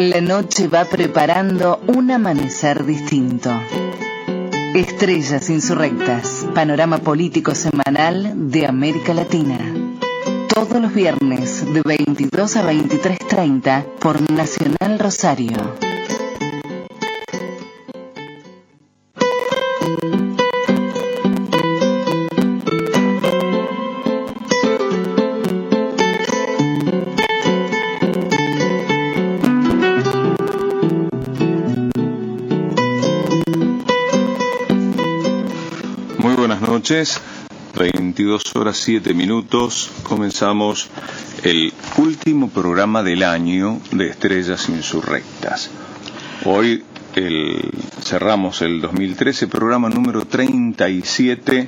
La noche va preparando un amanecer distinto. Estrellas Insurrectas, panorama político semanal de América Latina. Todos los viernes de 22 a 23:30 por Nacional Rosario. Noches, 22 horas 7 minutos, comenzamos el último programa del año de Estrellas Insurrectas. Hoy cerramos el 2013, programa número 37,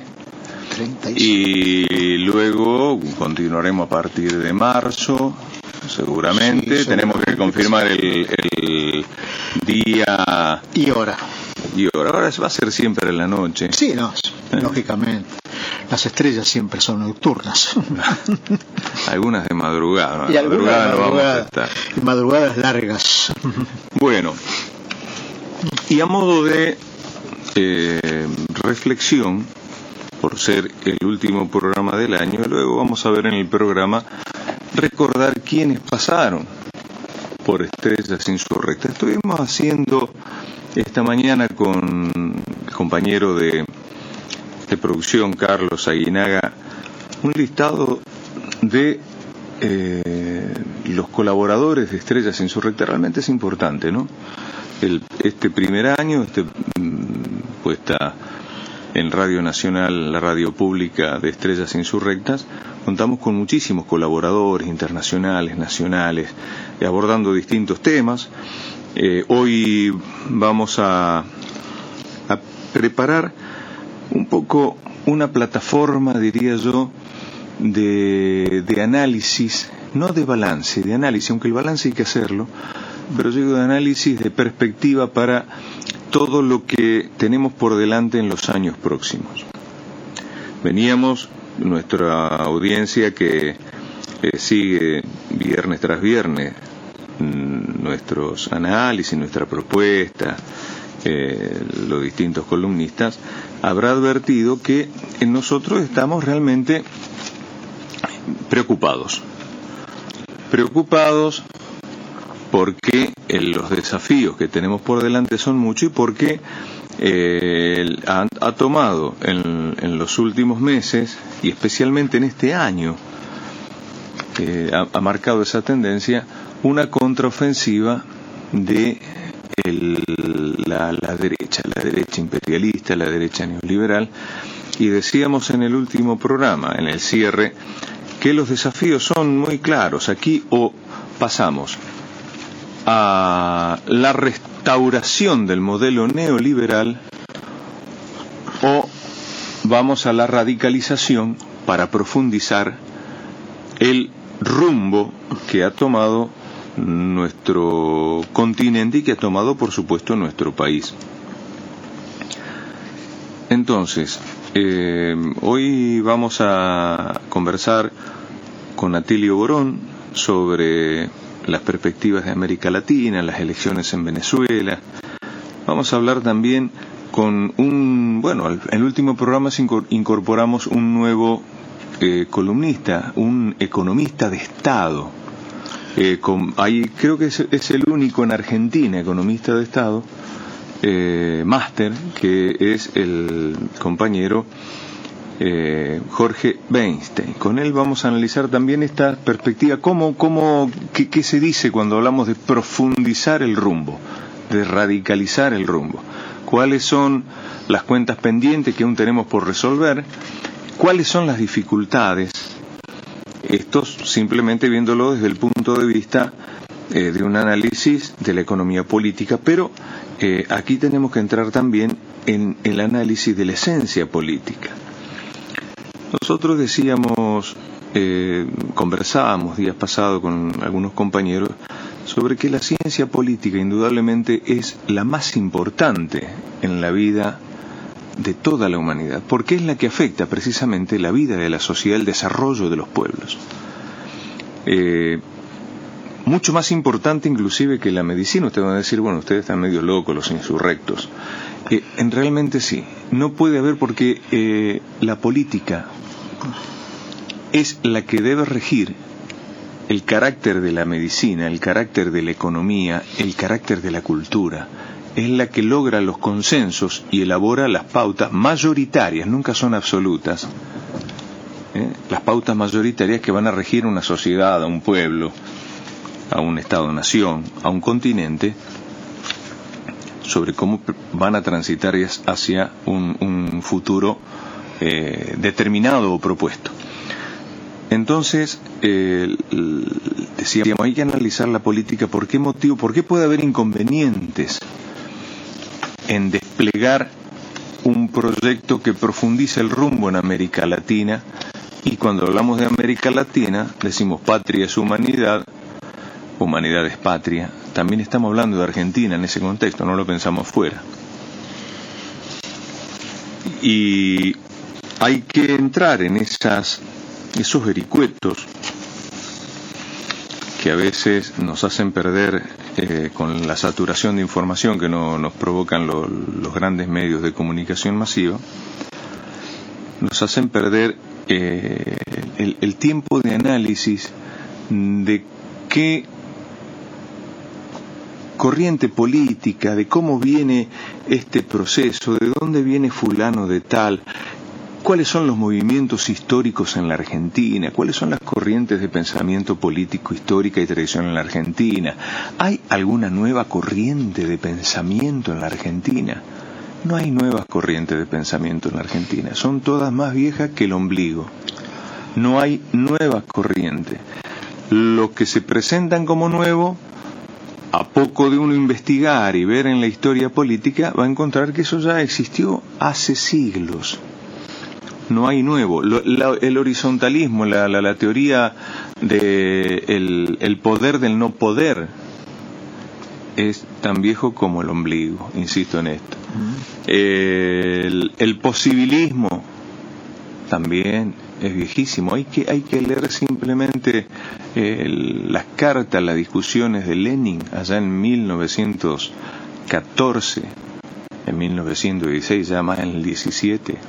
y luego continuaremos a partir de marzo, seguramente. Sí, tenemos que confirmar el día y hora. Ahora va a ser siempre en la noche. Sí, no, lógicamente. Las estrellas siempre son nocturnas. Algunas de madrugada. Y algunas de madrugada no vamos a estar. Y madrugadas largas. Bueno, y a modo de reflexión, por ser el último programa del año, luego vamos a ver en el programa recordar quiénes pasaron por Estrellas Insurrectas. Estuvimos haciendo esta mañana con el compañero de producción, Carlos Aguinaga, un listado de los colaboradores de Estrellas Insurrectas. Realmente es importante, ¿no? Este primer año, puesta en Radio Nacional, la radio pública de Estrellas Insurrectas, contamos con muchísimos colaboradores internacionales, nacionales, abordando distintos temas. Hoy vamos a preparar un poco una plataforma, diría yo, de análisis, no de balance, de análisis, aunque el balance hay que hacerlo, pero yo digo de análisis, de perspectiva para todo lo que tenemos por delante en los años próximos. Veníamos, nuestra audiencia que sigue viernes tras viernes nuestros análisis, nuestra propuesta, los distintos columnistas, habrá advertido que nosotros estamos realmente preocupados porque los desafíos que tenemos por delante son muchos y porque ha tomado en los últimos meses, y especialmente en este año, ha marcado esa tendencia, una contraofensiva de la derecha imperialista, la derecha neoliberal. Y decíamos en el último programa, en el cierre, que los desafíos son muy claros. Aquí o pasamos a la restauración del modelo neoliberal o vamos a la radicalización para profundizar el rumbo que ha tomado nuestro continente y que ha tomado, por supuesto, nuestro país. Entonces, hoy vamos a conversar con Atilio Borón sobre las perspectivas de América Latina, las elecciones en Venezuela. Vamos a hablar también con en el último programa incorporamos un nuevo columnista, un economista de Estado. Creo que es el único en Argentina economista de Estado, máster, que es el compañero Jorge Weinstein. Con él vamos a analizar también esta perspectiva, qué se dice cuando hablamos de profundizar el rumbo, de radicalizar el rumbo, cuáles son las cuentas pendientes que aún tenemos por resolver, cuáles son las dificultades. Esto simplemente viéndolo desde el punto de vista de un análisis de la economía política, pero aquí tenemos que entrar también en el análisis de la esencia política. Nosotros conversábamos días pasados con algunos compañeros sobre que la ciencia política indudablemente es la más importante en la vida de toda la humanidad, porque es la que afecta precisamente la vida de la sociedad, el desarrollo de los pueblos. mucho más importante inclusive que la medicina. Ustedes van a decir, bueno, ustedes están medio locos, los insurrectos. Realmente sí, no puede haber, porque la política es la que debe regir el carácter de la medicina, el carácter de la economía, el carácter de la cultura. Es la que logra los consensos y elabora las pautas mayoritarias, nunca son absolutas, las pautas mayoritarias que van a regir una sociedad, a un pueblo, a un Estado-nación, a un continente, sobre cómo van a transitar hacia un futuro determinado o propuesto. Entonces, decíamos, hay que analizar la política. ¿Por qué motivo? ¿Por qué puede haber inconvenientes en desplegar un proyecto que profundice el rumbo en América Latina? Y cuando hablamos de América Latina, decimos patria es humanidad, humanidad es patria. También estamos hablando de Argentina en ese contexto, no lo pensamos fuera. Y hay que entrar en esos vericuetos que a veces nos hacen perder con la saturación de información que nos provocan los grandes medios de comunicación masiva, nos hacen perder el tiempo de análisis de qué corriente política, de cómo viene este proceso, de dónde viene fulano de tal, cuáles son los movimientos históricos en la Argentina, cuáles son las corrientes de pensamiento político, histórica y tradicional en la Argentina. ¿Hay alguna nueva corriente de pensamiento en la Argentina? No hay nuevas corrientes de pensamiento en la Argentina, son todas más viejas que el ombligo. No hay nuevas corrientes. Lo que se presentan como nuevo, a poco de uno investigar y ver en la historia política, va a encontrar que eso ya existió hace siglos. No hay nuevo. El horizontalismo, la teoría de el poder del no poder, es tan viejo como el ombligo, insisto en esto. El posibilismo también es viejísimo. Hay que leer simplemente las cartas, las discusiones de Lenin allá en 1914, en 1916, ya más en el 17,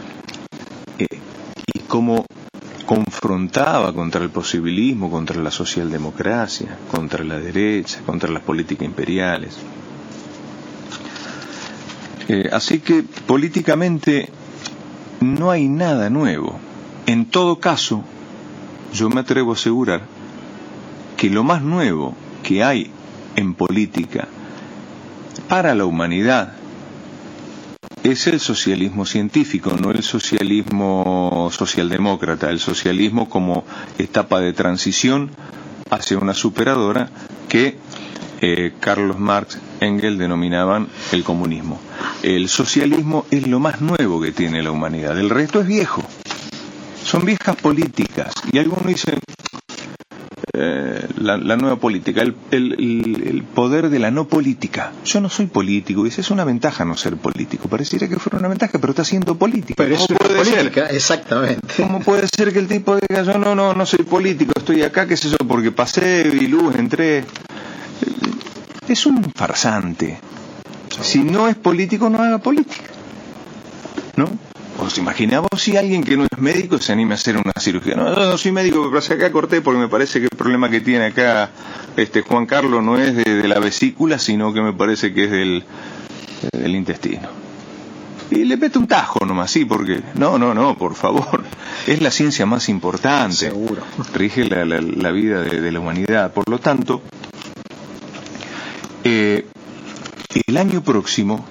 y cómo confrontaba contra el posibilismo, contra la socialdemocracia, contra la derecha, contra las políticas imperiales. Así que políticamente no hay nada nuevo. En todo caso, yo me atrevo a asegurar que lo más nuevo que hay en política para la humanidad es el socialismo científico, no el socialismo socialdemócrata, el socialismo como etapa de transición hacia una superadora que Carlos Marx, Engels denominaban el comunismo. El socialismo es lo más nuevo que tiene la humanidad, el resto es viejo, son viejas políticas. Y algunos dicen la nueva política, el poder de la no política. Yo no soy político, dice, es una ventaja no ser político. Pareciera que fuera una ventaja, pero está siendo político. Pero es política, exactamente. ¿Cómo puede ser que el tipo diga, yo no soy político, estoy acá, qué sé yo, porque pasé, vi luz, entré? Es un farsante. Si no es político, no haga política, ¿no? ¿Os imaginamos si alguien que no es médico se anima a hacer una cirugía? No soy médico, pero acá corté porque me parece que el problema que tiene acá Juan Carlos no es de la vesícula, sino que me parece que es del intestino. Y le mete un tajo nomás, sí, porque no, por favor, es la ciencia más importante. Seguro. Rige la vida de la humanidad. Por lo tanto, el año próximo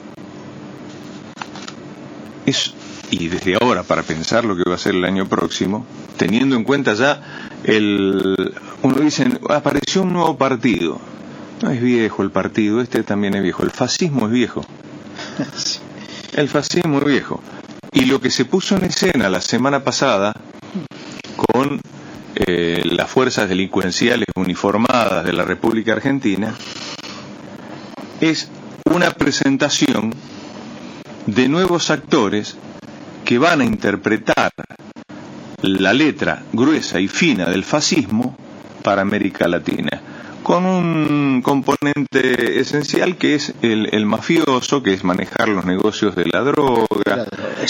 y desde ahora para pensar lo que va a ser el año próximo, teniendo en cuenta ya uno dice, apareció un nuevo partido. No es viejo el partido, también es viejo. El fascismo es viejo. El fascismo es viejo. Y lo que se puso en escena la semana pasada con las fuerzas delincuenciales uniformadas de la República Argentina es una presentación de nuevos actores que van a interpretar la letra gruesa y fina del fascismo para América Latina. con un componente esencial que es el mafioso, que es manejar los negocios de la droga,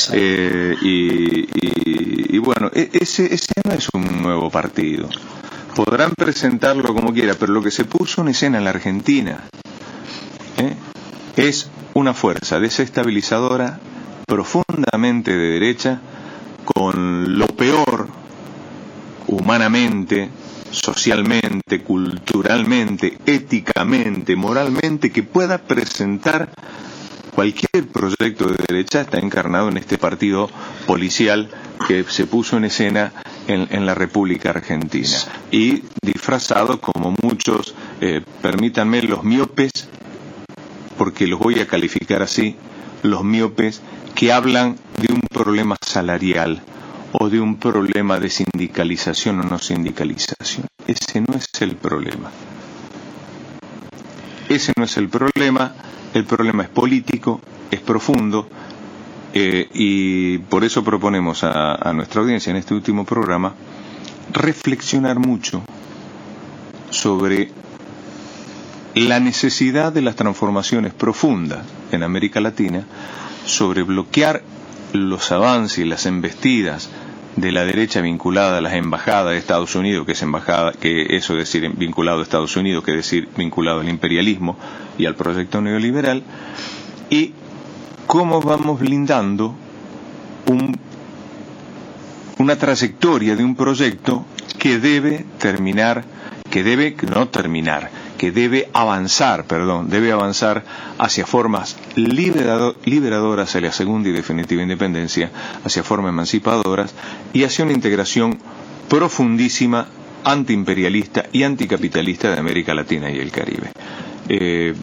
y bueno, ese no es un nuevo partido. Podrán presentarlo como quiera, pero lo que se puso en escena en la Argentina es una fuerza desestabilizadora profundamente de derecha, con lo peor humanamente, socialmente, culturalmente, éticamente, moralmente que pueda presentar cualquier proyecto de derecha. Está encarnado en este partido policial que se puso en escena en la República Argentina, y disfrazado como muchos, permítanme, los miopes, porque los voy a calificar así, los miopes que hablan de un problema salarial o de un problema de sindicalización o no sindicalización. Ese no es el problema. Ese no es el problema es político, es profundo, y por eso proponemos a nuestra audiencia en este último programa reflexionar mucho sobre la necesidad de las transformaciones profundas en América Latina, sobre bloquear los avances y las embestidas de la derecha vinculada a las embajadas de Estados Unidos, que eso es decir vinculado a Estados Unidos, que es decir vinculado al imperialismo y al proyecto neoliberal, y cómo vamos blindando una trayectoria de un proyecto que debe avanzar hacia formas liberadoras, hacia la segunda y definitiva independencia, hacia formas emancipadoras y hacia una integración profundísima, antiimperialista y anticapitalista de América Latina y el Caribe.